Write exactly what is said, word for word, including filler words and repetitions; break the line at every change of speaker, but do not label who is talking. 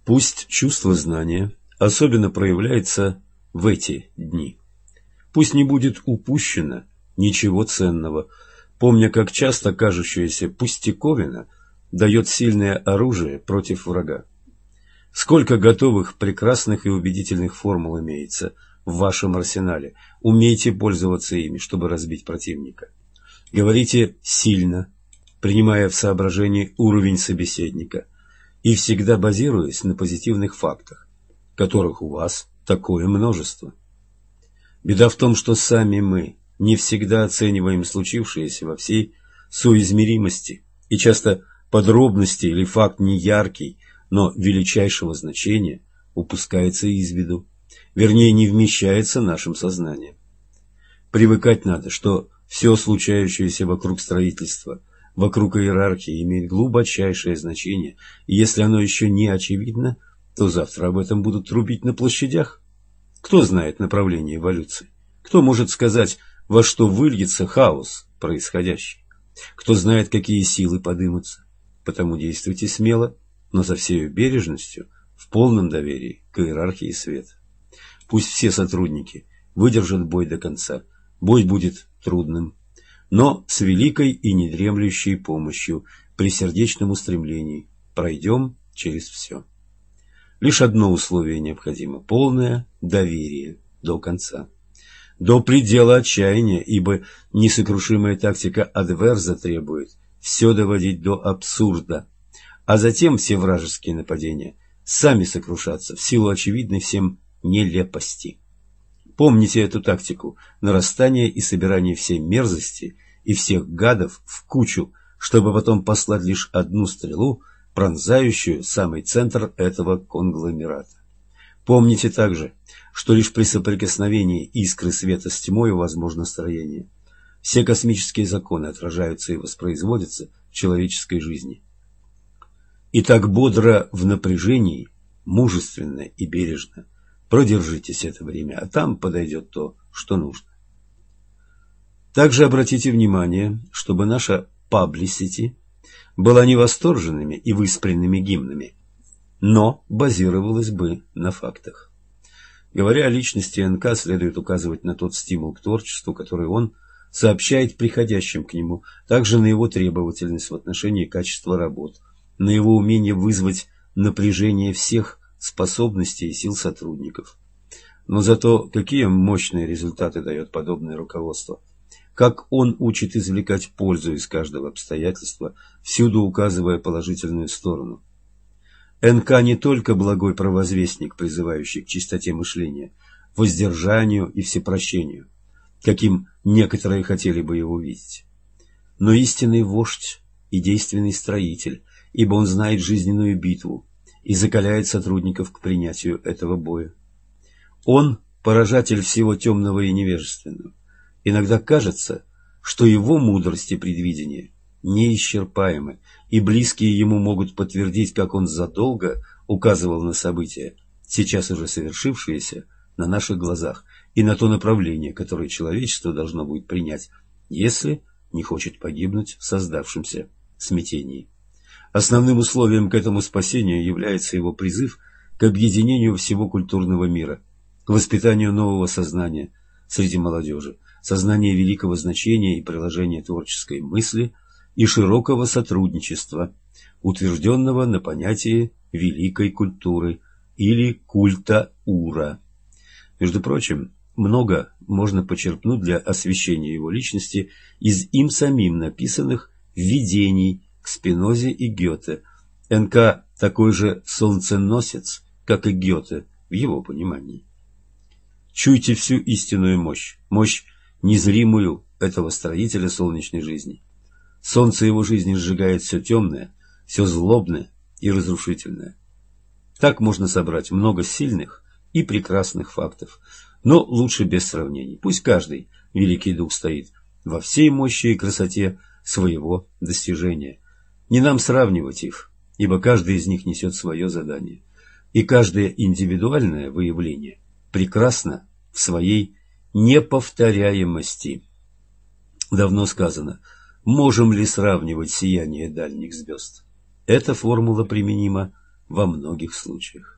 Пусть чувство знания особенно проявляется в эти дни. Пусть не будет упущено ничего ценного, помня, как часто кажущаяся пустяковина дает сильное оружие против врага. Сколько готовых, прекрасных и убедительных формул имеется в вашем арсенале. Умейте пользоваться ими, чтобы разбить противника. Говорите сильно, принимая в соображение уровень собеседника, и всегда базируясь на позитивных фактах, которых у вас такое множество. Беда в том, что сами мы не всегда оцениваем случившееся во всей соизмеримости, и часто подробности или факт не яркий, но величайшего значения упускается из виду, вернее, не вмещается нашим сознанием. Привыкать надо, что все случающееся вокруг строительства, вокруг иерархии имеет глубочайшее значение, и если оно еще не очевидно, то завтра об этом будут трубить на площадях. Кто знает направление эволюции? Кто может сказать, во что выльется хаос происходящий? Кто знает, какие силы подымутся? Потому действуйте смело, но со всей бережностью, в полном доверии к иерархии света. Пусть все сотрудники выдержат бой до конца. Бой будет трудным, но с великой и недремлющей помощью, при сердечном устремлении, пройдем через все. Лишь одно условие необходимо – полное доверие до конца. До предела отчаяния, ибо несокрушимая тактика адверза требует все доводить до абсурда, а затем все вражеские нападения сами сокрушаться в силу очевидной всем нелепости. Помните эту тактику нарастания и собирания всей мерзости и всех гадов в кучу, чтобы потом послать лишь одну стрелу, пронзающую самый центр этого конгломерата. Помните также, что лишь при соприкосновении искры света с тьмой возможно строение. Все космические законы отражаются и воспроизводятся в человеческой жизни. И так бодро в напряжении, мужественно и бережно продержитесь это время, а там подойдет то, что нужно. Также обратите внимание, чтобы наша паблисити была не восторженными и выспренными гимнами, но базировалась бы на фактах. Говоря о личности эн ка, следует указывать на тот стимул к творчеству, который он сообщает приходящим к нему, также на его требовательность в отношении качества работ, на его умение вызвать напряжение всех способностей и сил сотрудников. Но зато какие мощные результаты дает подобное руководство. Как он учит извлекать пользу из каждого обстоятельства, всюду указывая положительную сторону. эн ка не только благой провозвестник, призывающий к чистоте мышления, воздержанию и всепрощению, каким некоторые хотели бы его видеть, но истинный вождь и действенный строитель, ибо он знает жизненную битву и закаляет сотрудников к принятию этого боя. Он – поражатель всего темного и невежественного. Иногда кажется, что его мудрость и предвидение неисчерпаемы, и близкие ему могут подтвердить, как он задолго указывал на события, сейчас уже совершившиеся на наших глазах, и на то направление, которое человечество должно будет принять, если не хочет погибнуть в создавшемся смятении. Основным условием к этому спасению является его призыв к объединению всего культурного мира, к воспитанию нового сознания среди молодежи, сознания великого значения и приложения творческой мысли и широкого сотрудничества, утвержденного на понятии великой культуры или культа Ура. Между прочим, много можно почерпнуть для освещения его личности из им самим написанных введений к Спинозе и Гёте. эн ка такой же солнценосец, как и Гёте, в его понимании. Чуйте всю истинную мощь, мощь незримую этого строителя солнечной жизни. Солнце его жизни сжигает все темное, все злобное и разрушительное. Так можно собрать много сильных и прекрасных фактов, но лучше без сравнений. Пусть каждый великий дух стоит во всей мощи и красоте своего достижения. Не нам сравнивать их, ибо каждый из них несет свое задание, и каждое индивидуальное выявление прекрасно в своей неповторяемости. Давно сказано, можем ли сравнивать сияние дальних звезд? Эта формула применима во многих случаях.